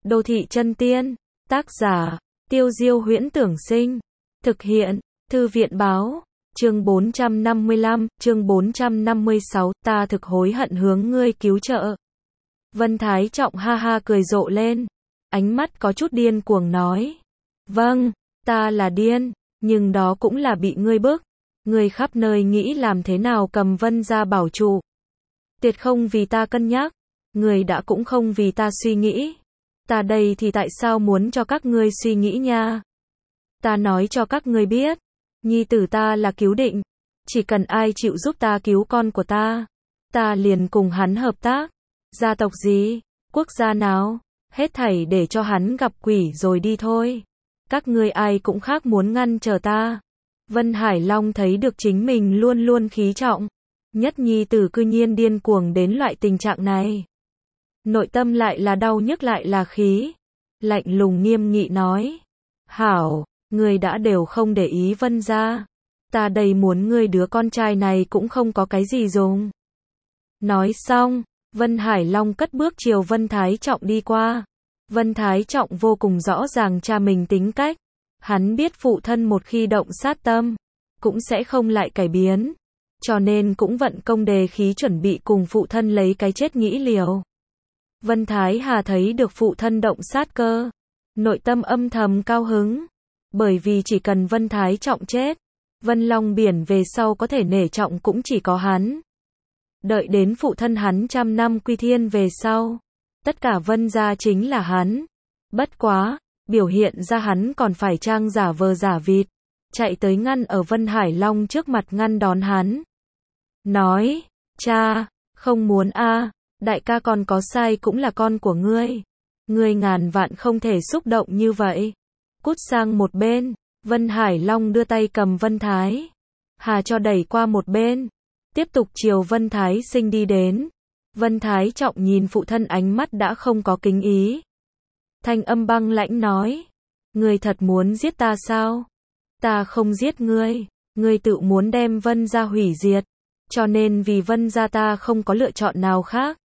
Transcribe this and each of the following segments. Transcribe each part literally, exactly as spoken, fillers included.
Đô thị chân tiên, tác giả, Tiêu Diêu Huyễn Tưởng Sinh, thực hiện, Thư viện báo, chương bốn trăm năm mươi lăm, chương bốn trăm năm mươi sáu, ta thực hối hận hướng ngươi cứu trợ. Vân Thái Trọng ha ha cười rộ lên, ánh mắt có chút điên cuồng nói, vâng, ta là điên, nhưng đó cũng là bị ngươi bức, ngươi khắp nơi nghĩ làm thế nào cầm Vân gia bảo trụ. Tuyệt không vì ta cân nhắc, ngươi đã cũng không vì ta suy nghĩ. Ta đây thì tại sao muốn cho các ngươi suy nghĩ nha? Ta nói cho các ngươi biết, nhi tử ta là cứu định, chỉ cần ai chịu giúp ta cứu con của ta, ta liền cùng hắn hợp tác. Gia tộc gì, quốc gia nào, hết thảy để cho hắn gặp quỷ rồi đi thôi. Các ngươi ai cũng khác muốn ngăn trở ta. Vân Hải Long thấy được chính mình luôn luôn khí trọng, nhất nhi tử cư nhiên điên cuồng đến loại tình trạng này. Nội tâm lại là đau nhức lại là khí, lạnh lùng nghiêm nghị nói, hảo, ngươi đã đều không để ý Vân gia, ta đây muốn ngươi đứa con trai này cũng không có cái gì dùng. Nói xong, Vân Hải Long cất bước chiều Vân Thái Trọng đi qua. Vân Thái Trọng vô cùng rõ ràng cha mình tính cách, hắn biết phụ thân một khi động sát tâm, cũng sẽ không lại cải biến, cho nên cũng vận công đề khí chuẩn bị cùng phụ thân lấy cái chết nghĩ liều. Vân Thái Hà thấy được phụ thân động sát cơ, nội tâm âm thầm cao hứng, bởi vì chỉ cần Vân Thái Trọng chết, Vân Long Biển về sau có thể nể trọng cũng chỉ có hắn. Đợi đến phụ thân hắn trăm năm quy thiên về sau, tất cả Vân gia chính là hắn. Bất quá, biểu hiện ra hắn còn phải trang giả vờ giả vịt, chạy tới ngăn ở Vân Hải Long trước mặt ngăn đón hắn. Nói, cha, không muốn a, đại ca còn có sai cũng là con của ngươi. Ngươi ngàn vạn không thể xúc động như vậy. Cút sang một bên, Vân Hải Long đưa tay cầm Vân Thái Hà cho đẩy qua một bên, tiếp tục chiều Vân Thái Sinh đi đến. Vân Thái Trọng nhìn phụ thân ánh mắt đã không có kính ý. Thanh âm băng lãnh nói, ngươi thật muốn giết ta sao? Ta không giết ngươi, ngươi tự muốn đem Vân gia hủy diệt, cho nên vì Vân gia ta không có lựa chọn nào khác.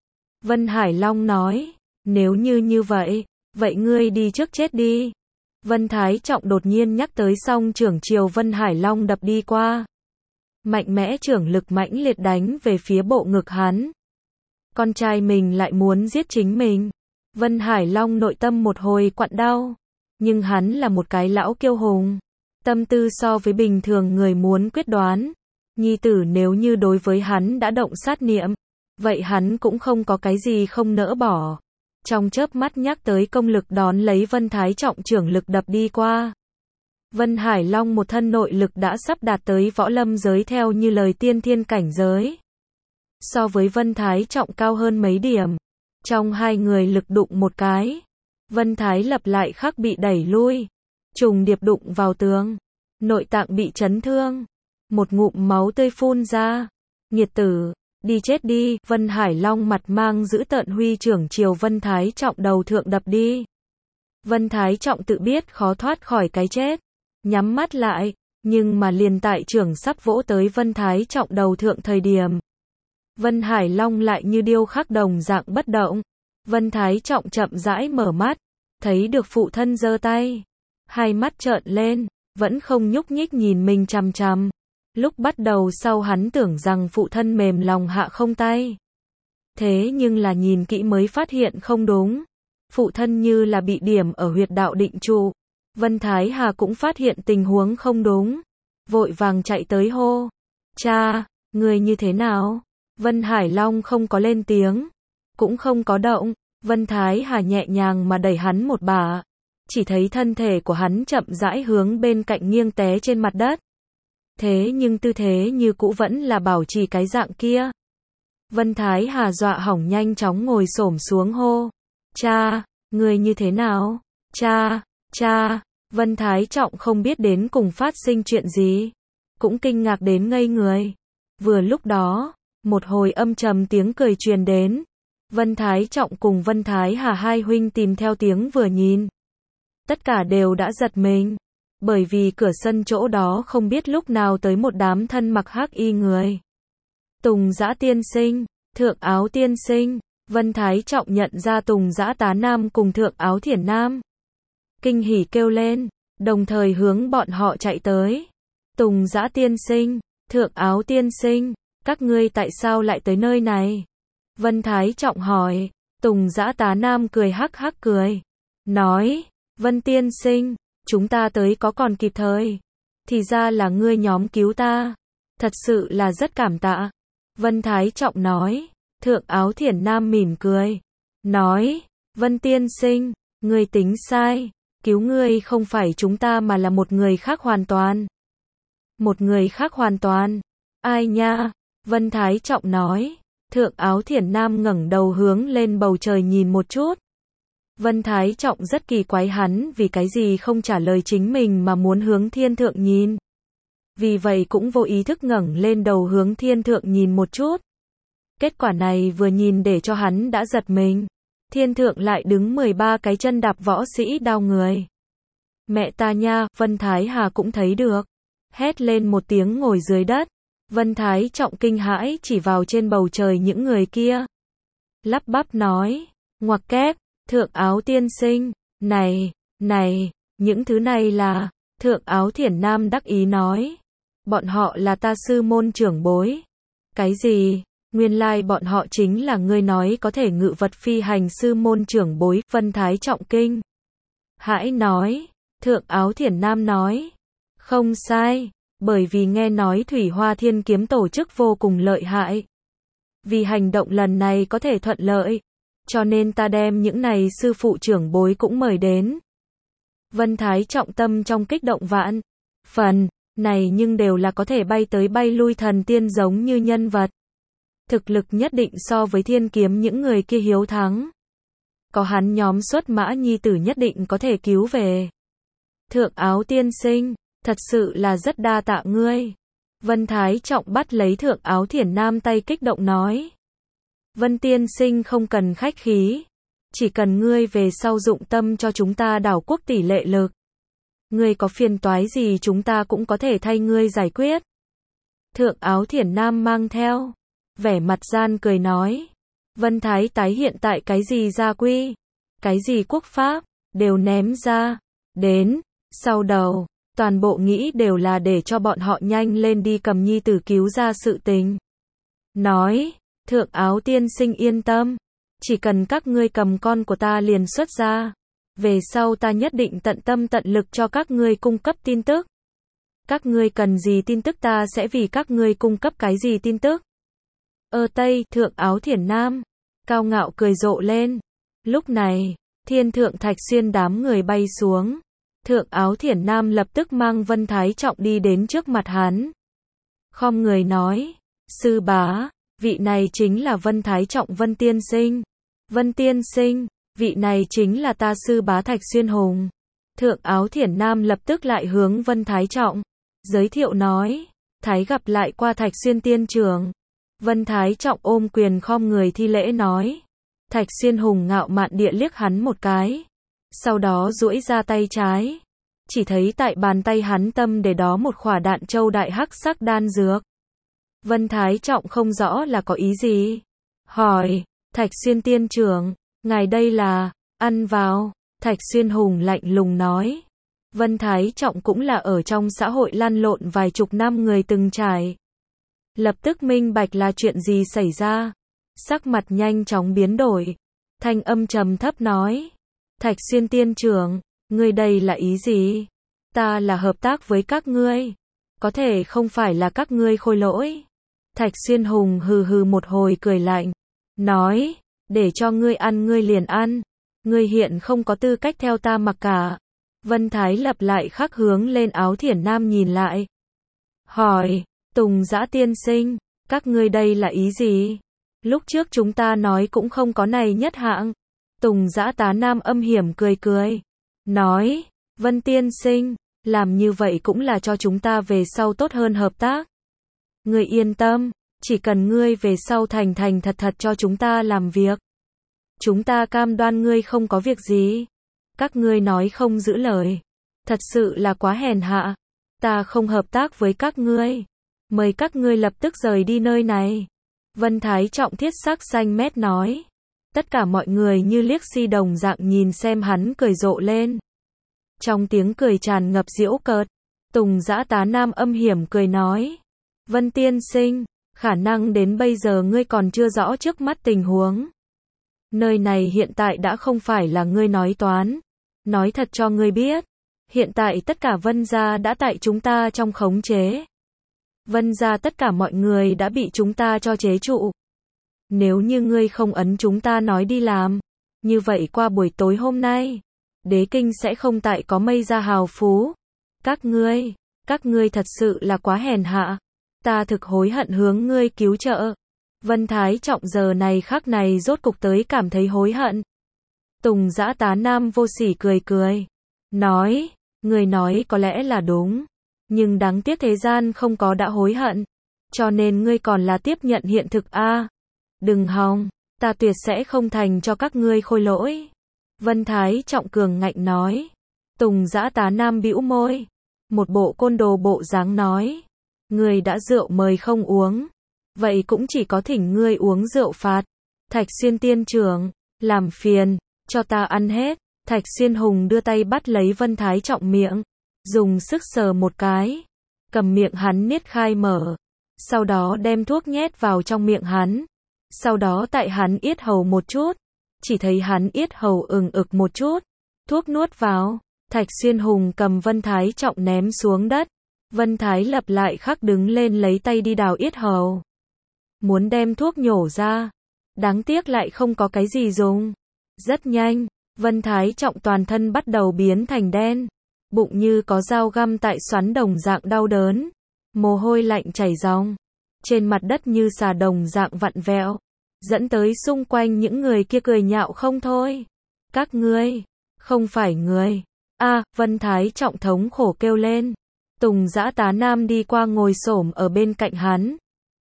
Vân Hải Long nói, nếu như như vậy, vậy ngươi đi trước chết đi. Vân Thái Trọng đột nhiên nhắc tới song trưởng chiều Vân Hải Long đập đi qua. Mạnh mẽ trưởng lực mãnh liệt đánh về phía bộ ngực hắn. Con trai mình lại muốn giết chính mình. Vân Hải Long nội tâm một hồi quặn đau. Nhưng hắn là một cái lão kiêu hùng. Tâm tư so với bình thường người muốn quyết đoán. Nhi tử nếu như đối với hắn đã động sát niệm, vậy hắn cũng không có cái gì không nỡ bỏ. Trong chớp mắt nhắc tới công lực đón lấy Vân Thái Trọng trưởng lực đập đi qua. Vân Hải Long một thân nội lực đã sắp đạt tới võ lâm giới theo như lời tiên thiên cảnh giới. So với Vân Thái Trọng cao hơn mấy điểm. Trong hai người lực đụng một cái, Vân Thái lập lại khắc bị đẩy lui, trùng điệp đụng vào tường, nội tạng bị chấn thương, một ngụm máu tươi phun ra. Nghiệt tử, đi chết đi. Vân Hải Long mặt mang dữ tợn huy trưởng chiều Vân Thái Trọng đầu thượng đập đi. Vân Thái Trọng tự biết khó thoát khỏi cái chết, nhắm mắt lại, nhưng mà liền tại trưởng sắp vỗ tới Vân Thái Trọng đầu thượng thời điểm, Vân Hải Long lại như điêu khắc đồng dạng bất động. Vân Thái Trọng chậm rãi mở mắt, thấy được phụ thân giơ tay, hai mắt trợn lên, vẫn không nhúc nhích nhìn mình chằm chằm. Lúc bắt đầu sau hắn tưởng rằng phụ thân mềm lòng hạ không tay. Thế nhưng là nhìn kỹ mới phát hiện không đúng. Phụ thân như là bị điểm ở huyệt đạo định trụ. Vân Thái Hà cũng phát hiện tình huống không đúng, vội vàng chạy tới hô, cha, người như thế nào? Vân Hải Long không có lên tiếng, cũng không có động. Vân Thái Hà nhẹ nhàng mà đẩy hắn một bà, chỉ thấy thân thể của hắn chậm rãi hướng bên cạnh nghiêng té trên mặt đất. Thế nhưng tư thế như cũ vẫn là bảo trì cái dạng kia. Vân Thái Hà dọa hỏng nhanh chóng ngồi xổm xuống hô, cha, người như thế nào? Cha, cha. Vân Thái Trọng không biết đến cùng phát sinh chuyện gì, cũng kinh ngạc đến ngây người. Vừa lúc đó, một hồi âm trầm tiếng cười truyền đến. Vân Thái Trọng cùng Vân Thái Hà hai huynh tìm theo tiếng vừa nhìn, tất cả đều đã giật mình, bởi vì cửa sân chỗ đó không biết lúc nào tới một đám thân mặc hắc y người. Tùng Dã tiên sinh, Thượng Áo tiên sinh, Vân Thái Trọng nhận ra Tùng Dã Tá Nam cùng Thượng Áo Thiển Nam. Kinh hỉ kêu lên, đồng thời hướng bọn họ chạy tới. Tùng Dã tiên sinh, Thượng Áo tiên sinh, các ngươi tại sao lại tới nơi này? Vân Thái Trọng hỏi. Tùng Dã Tá Nam cười hắc hắc cười. Nói, Vân tiên sinh, chúng ta tới có còn kịp thời. Thì ra là ngươi nhóm cứu ta. Thật sự là rất cảm tạ. Vân Thái Trọng nói. Thượng Áo Thiển Nam mỉm cười. Nói, Vân tiên sinh, ngươi tính sai. Cứu ngươi không phải chúng ta mà là một người khác hoàn toàn. Một người khác hoàn toàn. Ai nha? Vân Thái Trọng nói. Thượng Áo Thiển Nam ngẩng đầu hướng lên bầu trời nhìn một chút. Vân Thái Trọng rất kỳ quái hắn vì cái gì không trả lời chính mình mà muốn hướng thiên thượng nhìn. Vì vậy cũng vô ý thức ngẩng lên đầu hướng thiên thượng nhìn một chút. Kết quả này vừa nhìn để cho hắn đã giật mình. Thiên thượng lại đứng mười ba cái chân đạp võ sĩ đao người. Mẹ ta nha, Vân Thái Hà cũng thấy được. Hét lên một tiếng ngồi dưới đất. Vân Thái Trọng kinh hãi chỉ vào trên bầu trời những người kia. Lắp bắp nói, ngoặc kép, Thượng Áo tiên sinh, này, này, những thứ này là, Thượng Áo Thiển Nam đắc ý nói. Bọn họ là ta sư môn trưởng bối. Cái gì? Nguyên lai bọn họ chính là ngươi nói có thể ngự vật phi hành sư môn trưởng bối. Vân Thái Trọng kinh hãi nói. Thượng Áo Thiển Nam nói. Không sai, bởi vì nghe nói Thủy Hoa Thiên Kiếm tổ chức vô cùng lợi hại. Vì hành động lần này có thể thuận lợi, cho nên ta đem những này sư phụ trưởng bối cũng mời đến. Vân Thái Trọng tâm trong kích động vạn phần, này nhưng đều là có thể bay tới bay lui thần tiên giống như nhân vật. Thực lực nhất định so với thiên kiếm những người kia hiếu thắng. Có hắn nhóm xuất mã nhi tử nhất định có thể cứu về. Thượng Áo tiên sinh, thật sự là rất đa tạ ngươi. Vân Thái Trọng bắt lấy Thượng Áo Thiển Nam tay kích động nói. Vân tiên sinh không cần khách khí. Chỉ cần ngươi về sau dụng tâm cho chúng ta đảo quốc tỷ lệ lực. Ngươi có phiền toái gì chúng ta cũng có thể thay ngươi giải quyết. Thượng Áo Thiển Nam mang theo vẻ mặt gian cười nói. Vân Thái tái hiện tại cái gì gia quy, cái gì quốc pháp, đều ném ra. Đến, sau đầu, toàn bộ nghĩ đều là để cho bọn họ nhanh lên đi cầm nhi tử cứu ra sự tình. Nói, Thượng Áo tiên sinh yên tâm. Chỉ cần các ngươi cầm con của ta liền xuất ra. Về sau ta nhất định tận tâm tận lực cho các ngươi cung cấp tin tức. Các ngươi cần gì tin tức ta sẽ vì các ngươi cung cấp cái gì tin tức. Ở Tây, Thượng Áo Thiển Nam, cao ngạo cười rộ lên. Lúc này, thiên thượng Thạch Xuyên đám người bay xuống. Thượng Áo Thiển Nam lập tức mang Vân Thái Trọng đi đến trước mặt hắn. Khom người nói, sư bá, vị này chính là Vân Thái Trọng Vân tiên sinh. Vân tiên sinh, vị này chính là ta sư bá Thạch Xuyên Hùng. Thượng Áo Thiển Nam lập tức lại hướng Vân Thái Trọng giới thiệu nói, Thái gặp lại qua Thạch Xuyên tiên trưởng. Vân Thái Trọng ôm quyền khom người thi lễ nói. Thạch Xuyên Hùng ngạo mạn địa liếc hắn một cái. Sau đó duỗi ra tay trái. Chỉ thấy tại bàn tay hắn tâm để đó một khỏa đạn châu đại hắc sắc đan dược. Vân Thái Trọng không rõ là có ý gì. Hỏi, Thạch Xuyên tiên trưởng, ngài đây là, ăn vào. Thạch Xuyên Hùng lạnh lùng nói. Vân Thái Trọng cũng là ở trong xã hội lăn lộn vài chục năm người từng trải. Lập tức minh bạch là chuyện gì xảy ra. Sắc mặt nhanh chóng biến đổi. Thanh âm trầm thấp nói. Thạch Xuyên tiên trưởng, ngươi đây là ý gì? Ta là hợp tác với các ngươi. Có thể không phải là các ngươi khôi lỗi. Thạch Xuyên Hùng hừ hừ một hồi cười lạnh. Nói, để cho ngươi ăn ngươi liền ăn. Ngươi hiện không có tư cách theo ta mặc cả. Vân Thái lập lại khắc hướng lên Áo Thiển Nam nhìn lại. Hỏi, Tùng Dã tiên sinh, các ngươi đây là ý gì? Lúc trước chúng ta nói cũng không có này nhất hạng. Tùng Dã Tá Nam âm hiểm cười cười. Nói, Vân tiên sinh, làm như vậy cũng là cho chúng ta về sau tốt hơn hợp tác. Ngươi yên tâm, chỉ cần ngươi về sau thành thành thật thật cho chúng ta làm việc. Chúng ta cam đoan ngươi không có việc gì. Các ngươi nói không giữ lời. Thật sự là quá hèn hạ. Ta không hợp tác với các ngươi. Mời các ngươi lập tức rời đi nơi này. Vân Thái Trọng thiết sắc xanh mét nói. Tất cả mọi người như liếc si đồng dạng nhìn xem hắn cười rộ lên. Trong tiếng cười tràn ngập giễu cợt, Tùng Dã Tá Nam âm hiểm cười nói. Vân tiên sinh, khả năng đến bây giờ ngươi còn chưa rõ trước mắt tình huống. Nơi này hiện tại đã không phải là ngươi nói toán. Nói thật cho ngươi biết, hiện tại tất cả Vân gia đã tại chúng ta trong khống chế. Vân gia tất cả mọi người đã bị chúng ta cho chế trụ. Nếu như ngươi không ấn chúng ta nói đi làm, như vậy qua buổi tối hôm nay, đế kinh sẽ không tại có mây ra hào phú. Các ngươi, các ngươi thật sự là quá hèn hạ. Ta thực hối hận hướng ngươi cứu trợ. Vân Thái Trọng giờ này khắc này rốt cục tới cảm thấy hối hận. Tùng Dã Tá Nam vô sỉ cười cười. Nói, ngươi nói có lẽ là đúng. Nhưng đáng tiếc thế gian không có đã hối hận. Cho nên ngươi còn là tiếp nhận hiện thực a. À, đừng hòng, ta tuyệt sẽ không thành cho các ngươi khôi lỗi. Vân Thái Trọng cường ngạnh nói. Tùng Dã Tá Nam bĩu môi. Một bộ côn đồ bộ dáng nói. Ngươi đã rượu mời không uống. Vậy cũng chỉ có thỉnh ngươi uống rượu phạt. Thạch Xuyên tiên trưởng, làm phiền, cho ta ăn hết. Thạch Xuyên Hùng đưa tay bắt lấy Vân Thái Trọng miệng, dùng sức sờ một cái, cầm miệng hắn niết khai mở, sau đó đem thuốc nhét vào trong miệng hắn, sau đó tại hắn yết hầu một chút, chỉ thấy hắn yết hầu ừng ực một chút, thuốc nuốt vào, Thạch Xuyên Hùng cầm Vân Thái Trọng ném xuống đất, Vân Thái lập lại khắc đứng lên lấy tay đi đào yết hầu, muốn đem thuốc nhổ ra, đáng tiếc lại không có cái gì dùng, rất nhanh. Vân Thái Trọng toàn thân bắt đầu biến thành đen, bụng như có dao găm tại xoắn đồng dạng đau đớn, mồ hôi lạnh chảy ròng, trên mặt đất như xà đồng dạng vặn vẹo, dẫn tới xung quanh những người kia cười nhạo không thôi. Các ngươi, không phải người. A, à, Vân Thái Trọng thống khổ kêu lên. Tùng Dã Tá Nam đi qua ngồi xổm ở bên cạnh hắn.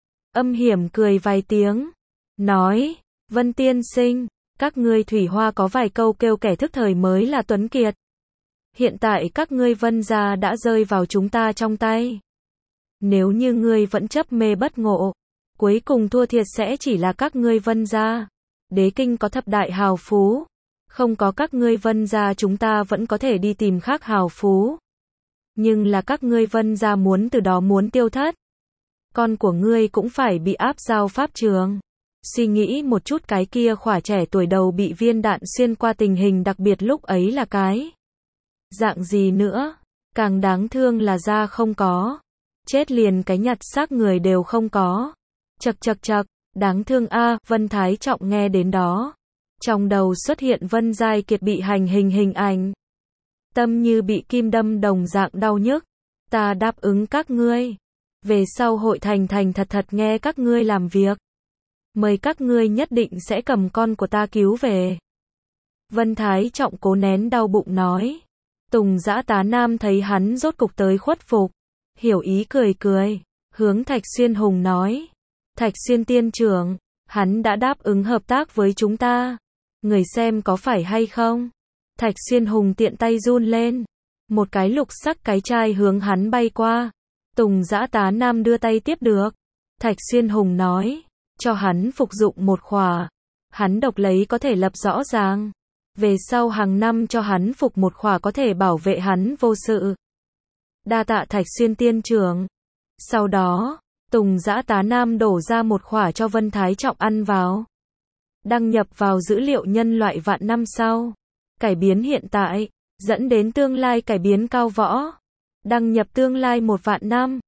Âm hiểm cười vài tiếng, nói, Vân tiên sinh, các ngươi Thủy Hoa có vài câu kêu kẻ thức thời mới là tuấn kiệt. Hiện tại các ngươi Vân gia đã rơi vào chúng ta trong tay. Nếu như ngươi vẫn chấp mê bất ngộ, cuối cùng thua thiệt sẽ chỉ là các ngươi Vân gia. Đế kinh có thập đại hào phú, không có các ngươi Vân gia chúng ta vẫn có thể đi tìm khác hào phú. Nhưng là các ngươi Vân gia muốn từ đó muốn tiêu thất. Con của ngươi cũng phải bị áp giao pháp trường. Suy nghĩ một chút cái kia khỏa trẻ tuổi đầu bị viên đạn xuyên qua tình hình đặc biệt lúc ấy là cái dạng gì nữa, càng đáng thương là da không có, chết liền cái nhặt xác người đều không có. Chậc chậc chậc, đáng thương a. À, Vân Thái Trọng nghe đến đó, trong đầu xuất hiện Vân Giai Kiệt bị hành hình hình ảnh, tâm như bị kim đâm đồng dạng đau nhức. Ta đáp ứng các ngươi, về sau hội thành thành thật thật nghe các ngươi làm việc. Mời các ngươi nhất định sẽ cầm con của ta cứu về. Vân Thái Trọng cố nén đau bụng nói. Tùng Dã Tá Nam thấy hắn rốt cục tới khuất phục, hiểu ý cười cười, hướng Thạch Xuyên Hùng nói. Thạch Xuyên tiên trưởng, hắn đã đáp ứng hợp tác với chúng ta. Người xem có phải hay không? Thạch Xuyên Hùng tiện tay run lên, một cái lục sắc cái chai hướng hắn bay qua. Tùng Dã Tá Nam đưa tay tiếp được. Thạch Xuyên Hùng nói. Cho hắn phục dụng một khỏa. Hắn độc lấy có thể lập rõ ràng. Về sau hàng năm cho hắn phục một khỏa có thể bảo vệ hắn vô sự. Đa tạ Thạch Xuyên tiên trưởng. Sau đó, Tùng Dã Tá Nam đổ ra một khỏa cho Vân Thái Trọng ăn vào. Đăng nhập vào dữ liệu nhân loại vạn năm sau. Cải biến hiện tại, dẫn đến tương lai cải biến cao võ. Đăng nhập tương lai một vạn năm.